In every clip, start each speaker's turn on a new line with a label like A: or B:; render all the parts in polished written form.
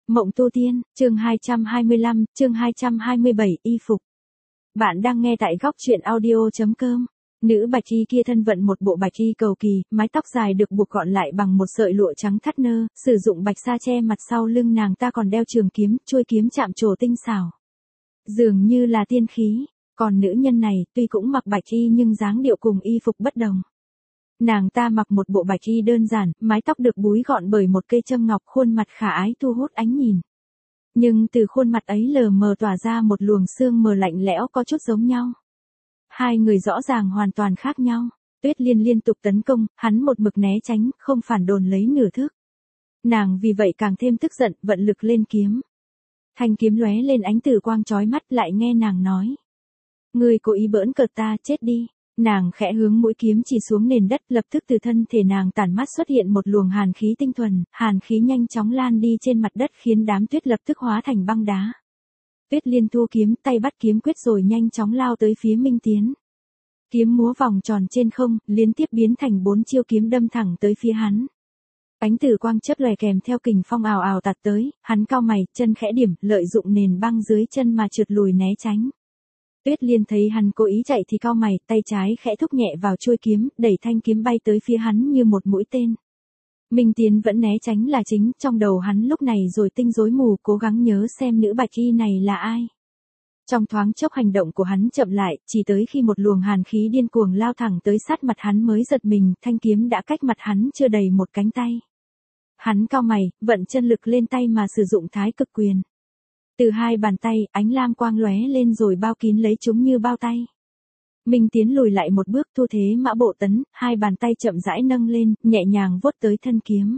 A: Mộng tu tiên, chương 225, chương 227, y phục. Bạn đang nghe tại góc truyện audio.com. Nữ bạch y kia thân vận một bộ bạch y cầu kỳ, mái tóc dài được buộc gọn lại bằng một sợi lụa trắng thắt nơ, sử dụng bạch sa che mặt, sau lưng nàng ta còn đeo trường kiếm, chuôi kiếm chạm trổ tinh xảo. Dường như là tiên khí, còn nữ nhân này tuy cũng mặc bạch y nhưng dáng điệu cùng y phục bất đồng. Nàng ta mặc một bộ bạch y đơn giản, mái tóc được búi gọn bởi một cây châm ngọc, khuôn mặt khả ái thu hút ánh nhìn. Nhưng từ khuôn mặt ấy lờ mờ tỏa ra một luồng sương mờ lạnh lẽo có chút giống nhau. Hai người rõ ràng hoàn toàn khác nhau. Tuyết Liên liên tục tấn công, hắn một mực né tránh, không phản đòn lấy nửa thước. Nàng vì vậy càng thêm tức giận, vận lực lên kiếm. Thanh kiếm lóe lên ánh tử quang chói mắt, lại nghe nàng nói: "Ngươi cố ý bỡn cợt ta, chết đi." Nàng khẽ hướng mũi kiếm chỉ xuống nền đất, lập tức từ thân thể nàng tản mát xuất hiện một luồng hàn khí tinh thuần, hàn khí nhanh chóng lan đi trên mặt đất khiến đám tuyết lập tức hóa thành băng đá. Tuyết Liên thu kiếm, tay bắt kiếm quyết rồi nhanh chóng lao tới phía Minh Tiến. Kiếm múa vòng tròn trên không, liên tiếp biến thành 4 chiêu kiếm đâm thẳng tới phía hắn. Ánh tử quang chớp lòe kèm theo kình phong ào ào tạt tới, hắn cau mày, chân khẽ điểm, lợi dụng nền băng dưới chân mà trượt lùi né tránh. Tuyết Liên thấy hắn cố ý chạy thì cau mày, tay trái khẽ thúc nhẹ vào chuôi kiếm, đẩy thanh kiếm bay tới phía hắn như một mũi tên. Minh Tiến vẫn né tránh là chính, trong đầu hắn lúc này rồi tinh rối mù, cố gắng nhớ xem nữ bạch y này là ai. Trong thoáng chốc hành động của hắn chậm lại, chỉ tới khi một luồng hàn khí điên cuồng lao thẳng tới sát mặt hắn mới giật mình, thanh kiếm đã cách mặt hắn chưa đầy một cánh tay. Hắn cau mày, vận chân lực lên tay mà sử dụng thái cực quyền. Từ hai bàn tay, ánh lam quang lóe lên rồi bao kín lấy chúng như bao tay. Minh Tiến lùi lại một bước, thu thế mã bộ tấn, hai bàn tay chậm rãi nâng lên, nhẹ nhàng vuốt tới thân kiếm.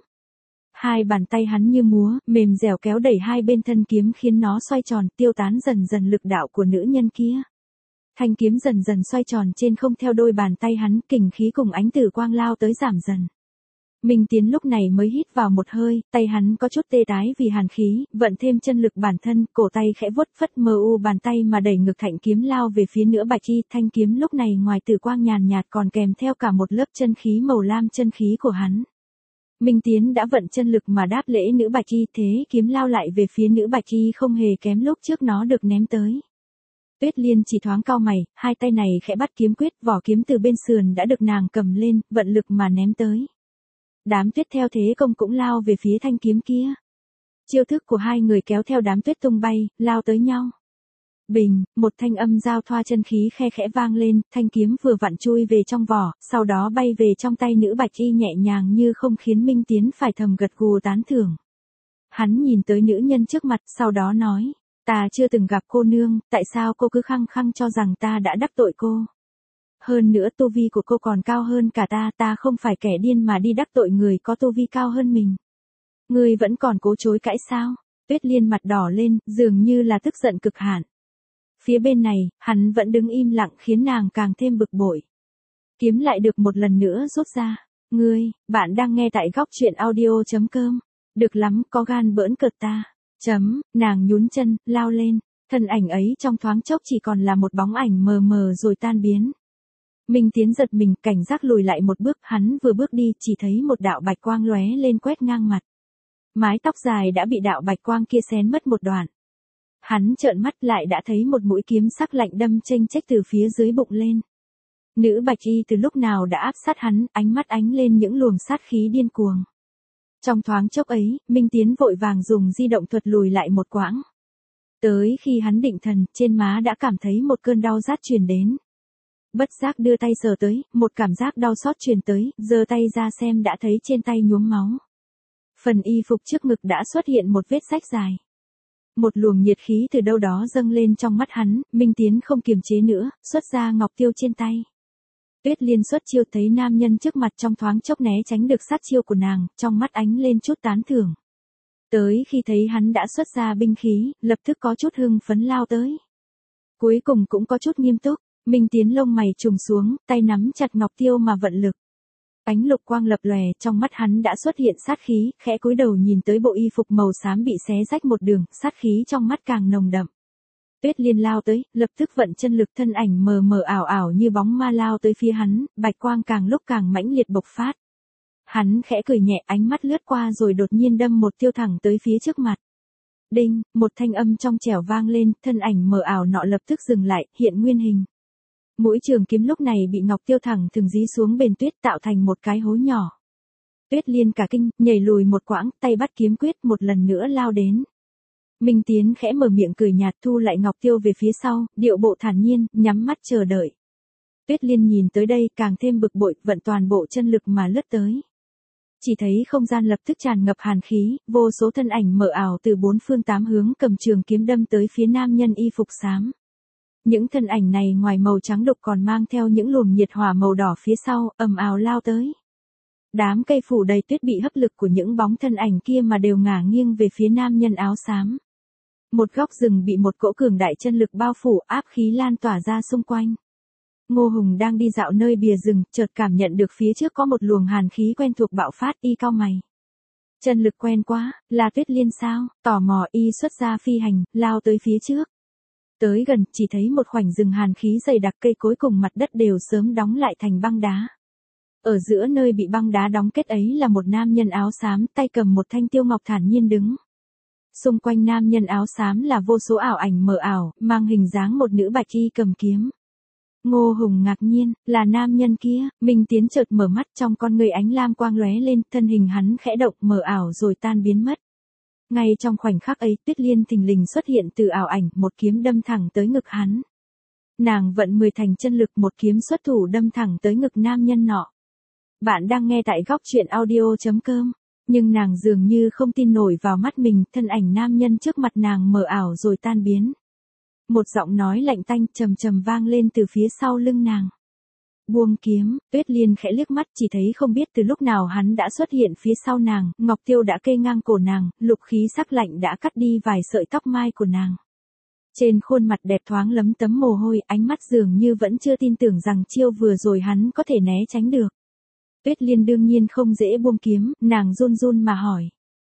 A: Hai bàn tay hắn như múa, mềm dẻo kéo đẩy hai bên thân kiếm khiến nó xoay tròn, tiêu tán dần dần lực đạo của nữ nhân kia. Thanh kiếm dần dần xoay tròn trên không theo đôi bàn tay hắn, kình khí cùng ánh tử quang lao tới giảm dần. Minh Tiến lúc này mới hít vào một hơi, tay hắn có chút tê tái vì hàn khí, vận thêm chân lực bản thân, cổ tay khẽ vuốt phất mờ u bàn tay mà đẩy ngực thạnh kiếm lao về phía nữ bạch y, thanh kiếm lúc này ngoài tử quang nhàn nhạt còn kèm theo cả một lớp chân khí màu lam, chân khí của hắn. Minh Tiến đã vận chân lực mà đáp lễ nữ bạch y, thế kiếm lao lại về phía nữ bạch y không hề kém lúc trước nó được ném tới. Tuyết Liên chỉ thoáng cau mày, hai tay này khẽ bắt kiếm quyết, vỏ kiếm từ bên sườn đã được nàng cầm lên, vận lực mà ném tới. Đám tuyết theo thế công cũng lao về phía thanh kiếm kia. Chiêu thức của hai người kéo theo đám tuyết tung bay, lao tới nhau. Bình, một thanh âm giao thoa chân khí khe khẽ vang lên, thanh kiếm vừa vặn chui về trong vỏ, sau đó bay về trong tay nữ bạch y nhẹ nhàng như không, khiến Minh Tiến phải thầm gật gù tán thưởng. Hắn nhìn tới nữ nhân trước mặt, sau đó nói: "Ta chưa từng gặp cô nương, tại sao cô cứ khăng khăng cho rằng ta đã đắc tội cô? Hơn nữa tu vi của cô còn cao hơn cả ta không phải kẻ điên mà đi đắc tội người có tu vi cao hơn mình. Ngươi vẫn còn cố chối cãi sao?" Tuyết Liên mặt đỏ lên, dường như là tức giận cực hạn. Phía bên này, hắn vẫn đứng im lặng khiến nàng càng thêm bực bội. Kiếm lại được một lần nữa rút ra. Bạn đang nghe tại góc truyện audio.com. Được lắm, có gan bỡn cợt ta. Nàng nhún chân, lao lên. Thân ảnh ấy trong thoáng chốc chỉ còn là một bóng ảnh mờ mờ rồi tan biến. Minh Tiến giật mình, cảnh giác lùi lại một bước, hắn vừa bước đi chỉ thấy một đạo bạch quang lóe lên quét ngang mặt. Mái tóc dài đã bị đạo bạch quang kia xén mất một đoạn. Hắn trợn mắt lại đã thấy một mũi kiếm sắc lạnh đâm chênh chếch từ phía dưới bụng lên. Nữ bạch y từ lúc nào đã áp sát hắn, ánh mắt ánh lên những luồng sát khí điên cuồng. Trong thoáng chốc ấy, Minh Tiến vội vàng dùng di động thuật lùi lại một quãng. Tới khi hắn định thần, trên má đã cảm thấy một cơn đau rát truyền đến. Bất giác đưa tay sờ tới, một cảm giác đau xót truyền tới, giơ tay ra xem đã thấy trên tay nhuốm máu. Phần y phục trước ngực đã xuất hiện một vết rách dài. Một luồng nhiệt khí từ đâu đó dâng lên trong mắt hắn, Minh Tiến không kiềm chế nữa, xuất ra ngọc tiêu trên tay. Tuyết Liên xuất chiêu thấy nam nhân trước mặt trong thoáng chốc né tránh được sát chiêu của nàng, trong mắt ánh lên chút tán thưởng. Tới khi thấy hắn đã xuất ra binh khí, lập tức có chút hưng phấn lao tới. Cuối cùng cũng có chút nghiêm túc, Minh Tiến lông mày trùng xuống, tay nắm chặt ngọc tiêu mà vận lực. Ánh lục quang lập lòe, trong mắt hắn đã xuất hiện sát khí, khẽ cúi đầu nhìn tới bộ y phục màu xám bị xé rách một đường, sát khí trong mắt càng nồng đậm. Tuyết Liên lao tới, lập tức vận chân lực, thân ảnh mờ mờ ảo ảo như bóng ma lao tới phía hắn, bạch quang càng lúc càng mãnh liệt bộc phát. Hắn khẽ cười nhẹ, ánh mắt lướt qua rồi đột nhiên đâm một tiêu thẳng tới phía trước mặt. Đinh, một thanh âm trong trẻo vang lên, thân ảnh mờ ảo nọ lập tức dừng lại, hiện nguyên hình. Mũi trường kiếm lúc này bị Ngọc Tiêu thẳng thừng dí xuống bền tuyết tạo thành một cái hố nhỏ. Tuyết Liên cả kinh, nhảy lùi một quãng, tay bắt kiếm quyết một lần nữa lao đến. Minh Tiến khẽ mở miệng cười nhạt thu lại Ngọc Tiêu về phía sau, điệu bộ thản nhiên, nhắm mắt chờ đợi. Tuyết Liên nhìn tới đây càng thêm bực bội, vận toàn bộ chân lực mà lướt tới. Chỉ thấy không gian lập tức tràn ngập hàn khí, vô số thân ảnh mờ ảo từ bốn phương tám hướng cầm trường kiếm đâm tới phía nam nhân y phục xám. Những thân ảnh này ngoài màu trắng đục còn mang theo những luồng nhiệt hỏa màu đỏ phía sau, ầm ào lao tới. Đám cây phủ đầy tuyết bị hấp lực của những bóng thân ảnh kia mà đều ngả nghiêng về phía nam nhân áo xám. Một góc rừng bị một cỗ cường đại chân lực bao phủ, áp khí lan tỏa ra xung quanh. Ngô Hùng đang đi dạo nơi bìa rừng, chợt cảm nhận được phía trước có một luồng hàn khí quen thuộc bạo phát, y cau mày. Chân lực quen quá, là Tuyết Liên sao? Tò mò y xuất ra phi hành, lao tới phía trước. Tới gần, chỉ thấy một khoảnh rừng hàn khí dày đặc, cây cối cùng mặt đất đều sớm đóng lại thành băng đá. Ở giữa nơi bị băng đá đóng kết ấy là một nam nhân áo xám, tay cầm một thanh tiêu ngọc thản nhiên đứng. Xung quanh nam nhân áo xám là vô số ảo ảnh mờ ảo, mang hình dáng một nữ bạch y cầm kiếm. Ngô Hùng ngạc nhiên, là nam nhân kia. Minh Tiến chợt mở mắt, trong con người ánh lam quang lóe lên, thân hình hắn khẽ động mờ ảo rồi tan biến mất. Ngay trong khoảnh khắc ấy, Tuyết Liên thình lình xuất hiện từ ảo ảnh, một kiếm đâm thẳng tới ngực hắn. Nàng vận 10 thành chân lực, một kiếm xuất thủ đâm thẳng tới ngực nam nhân nọ. Bạn đang nghe tại góc truyện audio.com. Nhưng nàng dường như không tin nổi vào mắt mình, thân ảnh nam nhân trước mặt nàng mờ ảo rồi tan biến. Một giọng nói lạnh tanh trầm trầm vang lên từ phía sau lưng nàng. Buông kiếm. Tuyết Liên khẽ liếc mắt, chỉ thấy không biết từ lúc nào hắn đã xuất hiện phía sau nàng, Ngọc Tiêu đã kê ngang cổ nàng, lục khí sắc lạnh đã cắt đi vài sợi tóc mai của nàng. Trên khuôn mặt đẹp thoáng lấm tấm mồ hôi, ánh mắt dường như vẫn chưa tin tưởng rằng chiêu vừa rồi hắn có thể né tránh được. Tuyết Liên đương nhiên không dễ buông kiếm, nàng run run mà hỏi.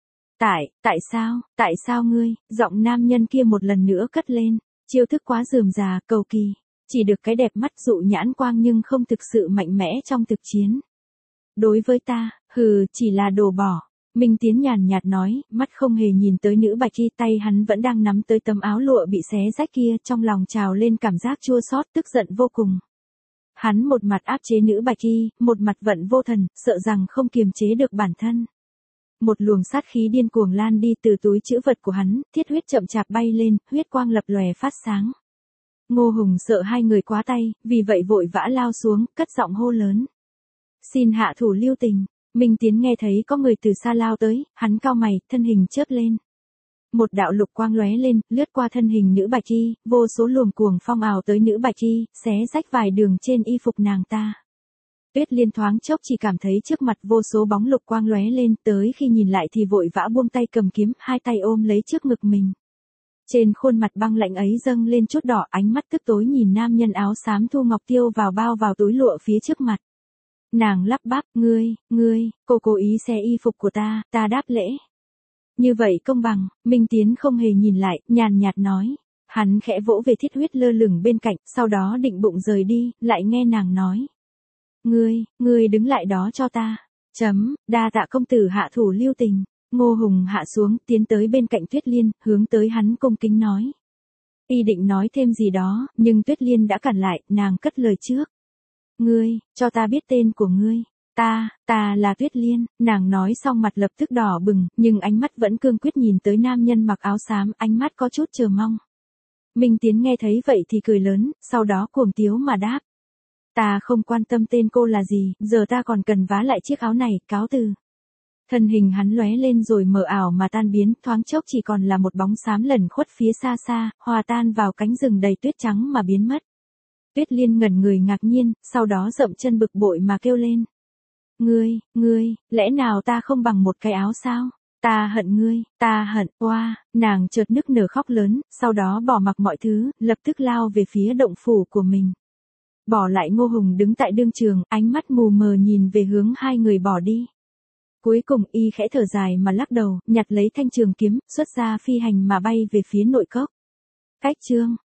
A: Tại sao ngươi? Giọng nam nhân kia một lần nữa cất lên, chiêu thức quá rườm rà, cầu kỳ, chỉ được cái đẹp mắt dụ nhãn quang nhưng không thực sự mạnh mẽ trong thực chiến. Đối với ta, chỉ là đồ bỏ. Minh Tiến nhàn nhạt nói, mắt không hề nhìn tới nữ bạch y, tay hắn vẫn đang nắm tới tấm áo lụa bị xé rách kia, trong lòng trào lên cảm giác chua xót tức giận vô cùng. Hắn một mặt áp chế nữ bạch y, một mặt vận vô thần, sợ rằng không kiềm chế được bản thân. Một luồng sát khí điên cuồng lan đi từ túi trữ vật của hắn, thiết huyết chậm chạp bay lên, huyết quang lập lòe phát sáng. Ngô Hùng sợ hai người quá tay, vì vậy vội vã lao xuống, cất giọng hô lớn. Xin hạ thủ lưu tình. Minh Tiến nghe thấy có người từ xa lao tới, hắn cau mày, thân hình chớp lên. Một đạo lục quang lóe lên, lướt qua thân hình nữ bạch y, vô số luồng cuồng phong ào tới nữ bạch y, xé rách vài đường trên y phục nàng ta. Tuyết Liên thoáng chốc chỉ cảm thấy trước mặt vô số bóng lục quang lóe lên, tới khi nhìn lại thì vội vã buông tay cầm kiếm, hai tay ôm lấy trước ngực mình. Trên khuôn mặt băng lạnh ấy dâng lên chút đỏ, ánh mắt tức tối nhìn nam nhân áo xám thu ngọc tiêu vào túi lụa phía trước mặt. Nàng lắp bắp, ngươi, cô cố ý xé y phục của ta đáp lễ. Như vậy công bằng. Minh Tiến không hề nhìn lại, nhàn nhạt nói. Hắn khẽ vỗ về thiết huyết lơ lửng bên cạnh, sau đó định bụng rời đi, lại nghe nàng nói. Ngươi đứng lại đó cho ta. Đa tạ công tử hạ thủ lưu tình. Ngô Hùng hạ xuống, tiến tới bên cạnh Tuyết Liên, hướng tới hắn cung kính nói. Y định nói thêm gì đó, nhưng Tuyết Liên đã cản lại, nàng cất lời trước. Ngươi, cho ta biết tên của ngươi. Ta là Tuyết Liên. Nàng nói xong mặt lập tức đỏ bừng, nhưng ánh mắt vẫn cương quyết nhìn tới nam nhân mặc áo xám, ánh mắt có chút chờ mong. Minh Tiến nghe thấy vậy thì cười lớn, sau đó cuồng tiếu mà đáp. Ta không quan tâm tên cô là gì, giờ ta còn cần vá lại chiếc áo này, cáo từ. Thân hình hắn lóe lên rồi mờ ảo mà tan biến, thoáng chốc chỉ còn là một bóng xám lẩn khuất phía xa xa, hòa tan vào cánh rừng đầy tuyết trắng mà biến mất. Tuyết Liên ngẩn người ngạc nhiên, sau đó dậm chân bực bội mà kêu lên. Ngươi, lẽ nào ta không bằng một cái áo sao? Ta hận ngươi, nàng chợt nức nở khóc lớn, sau đó bỏ mặc mọi thứ, lập tức lao về phía động phủ của mình. Bỏ lại Ngô Hùng đứng tại đương trường, ánh mắt mù mờ nhìn về hướng hai người bỏ đi. Cuối cùng y khẽ thở dài mà lắc đầu, nhặt lấy thanh trường kiếm, xuất ra phi hành mà bay về phía nội cốc. Cách chương